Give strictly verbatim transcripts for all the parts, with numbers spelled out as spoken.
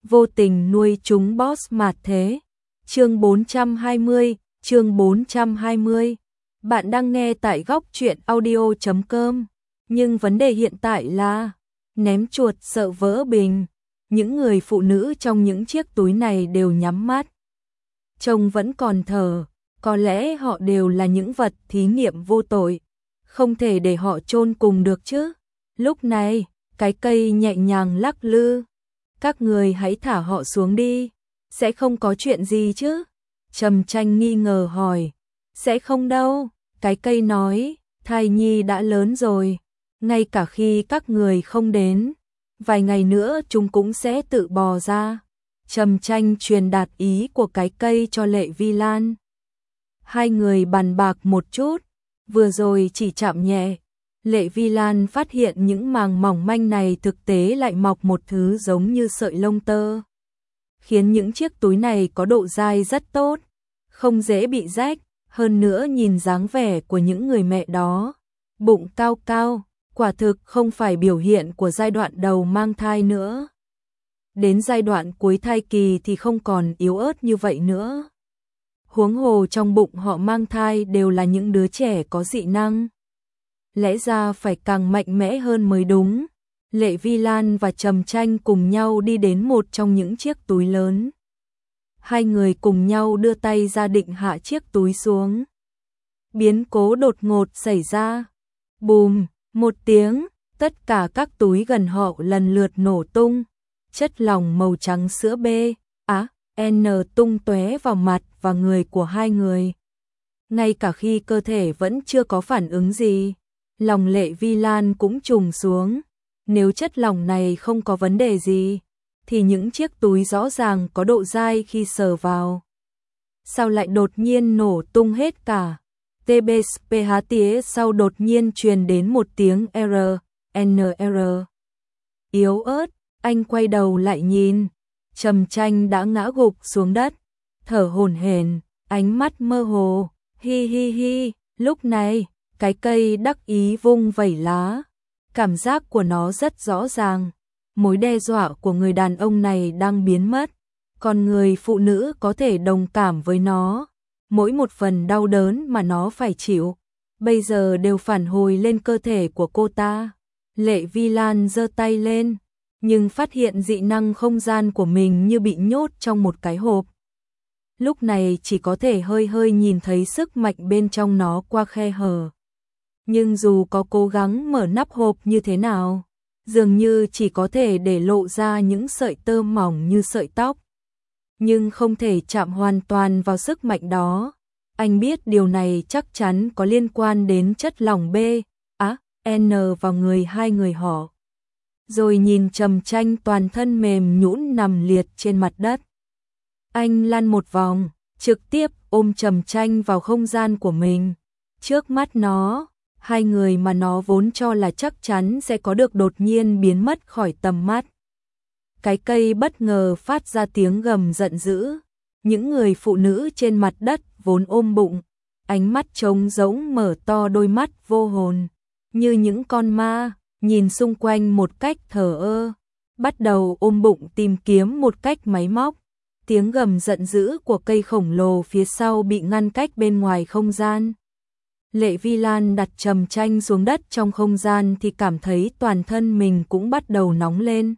vô tình nuôi chúng boss mạt thế. Chương bốn trăm hai mươi, chương bốn trăm hai mươi. Bạn đang nghe tại góc truyện audio chấm com. Nhưng vấn đề hiện tại là ném chuột sợ vỡ bình. Những người phụ nữ trong những chiếc túi này đều nhắm mắt. Trông vẫn còn thở, có lẽ họ đều là những vật thí nghiệm vô tội, không thể để họ chôn cùng được chứ. Lúc này, cái cây nhẹ nhàng lắc lư. Các người hãy thả họ xuống đi, sẽ không có chuyện gì chứ? Trầm Tranh nghi ngờ hỏi. Sẽ không đâu, cái cây nói, thai nhi đã lớn rồi, ngay cả khi các người không đến, vài ngày nữa chúng cũng sẽ tự bò ra. Trầm Tranh truyền đạt ý của cái cây cho Lệ Vi Lan. Hai người bàn bạc một chút, vừa rồi chỉ chạm nhẹ. Lệ Vi Lan phát hiện những màng mỏng manh này thực tế lại mọc một thứ giống như sợi lông tơ, khiến những chiếc túi này có độ dai rất tốt, không dễ bị rách, hơn nữa nhìn dáng vẻ của những người mẹ đó, bụng cao cao, quả thực không phải biểu hiện của giai đoạn đầu mang thai nữa. Đến giai đoạn cuối thai kỳ thì không còn yếu ớt như vậy nữa. Huống hồ trong bụng họ mang thai đều là những đứa trẻ có dị năng. Lẽ ra phải càng mạnh mẽ hơn mới đúng. Lệ Vi Lan và Trầm Tranh cùng nhau đi đến một trong những chiếc túi lớn. Hai người cùng nhau đưa tay ra định hạ chiếc túi xuống. Biến cố đột ngột xảy ra. Bùm, một tiếng, tất cả các túi gần họ lần lượt nổ tung. Chất lỏng màu trắng sữa B, á, N tung tóe vào mặt và người của hai người. Ngay cả khi cơ thể vẫn chưa có phản ứng gì, lòng Lệ Vi Lan cũng trùng xuống. Nếu chất lỏng này không có vấn đề gì, thì những chiếc túi rõ ràng có độ dai khi sờ vào. Sao lại đột nhiên nổ tung hết cả? tê bê pê hát tía sau đột nhiên truyền đến một tiếng R, N R. Yếu ớt, anh quay đầu lại nhìn. Trầm Tranh đã ngã gục xuống đất, thở hổn hển, ánh mắt mơ hồ, hi hi hi. Lúc này, cái cây đắc ý vung vẩy lá. Cảm giác của nó rất rõ ràng, mối đe dọa của người đàn ông này đang biến mất, còn người phụ nữ có thể đồng cảm với nó. Mỗi một phần đau đớn mà nó phải chịu, bây giờ đều phản hồi lên cơ thể của cô ta. Lệ Vi Lan giơ tay lên, nhưng phát hiện dị năng không gian của mình như bị nhốt trong một cái hộp. Lúc này chỉ có thể hơi hơi nhìn thấy sức mạnh bên trong nó qua khe hở. Nhưng dù có cố gắng mở nắp hộp như thế nào, dường như chỉ có thể để lộ ra những sợi tơ mỏng như sợi tóc. Nhưng không thể chạm hoàn toàn vào sức mạnh đó. Anh biết điều này chắc chắn có liên quan đến chất lỏng B, á, N vào người hai người họ. Rồi nhìn Trầm Tranh toàn thân mềm nhũn nằm liệt trên mặt đất. Anh lăn một vòng, trực tiếp ôm Trầm Tranh vào không gian của mình. Trước mắt nó, hai người mà nó vốn cho là chắc chắn sẽ có được đột nhiên biến mất khỏi tầm mắt. Cái cây bất ngờ phát ra tiếng gầm giận dữ. Những người phụ nữ trên mặt đất vốn ôm bụng, ánh mắt trống rỗng mở to đôi mắt vô hồn, như những con ma, nhìn xung quanh một cách thờ ơ, bắt đầu ôm bụng tìm kiếm một cách máy móc. Tiếng gầm giận dữ của cây khổng lồ phía sau bị ngăn cách bên ngoài không gian. Lệ Vi Lan đặt Trầm Tranh xuống đất trong không gian thì cảm thấy toàn thân mình cũng bắt đầu nóng lên.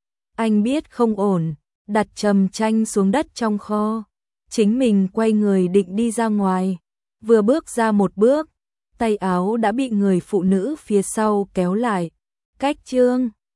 Anh biết không ổn, đặt Trầm Tranh xuống đất trong kho. Chính mình quay người định đi ra ngoài. Vừa bước ra một bước, tay áo đã bị người phụ nữ phía sau kéo lại. Cách Trương,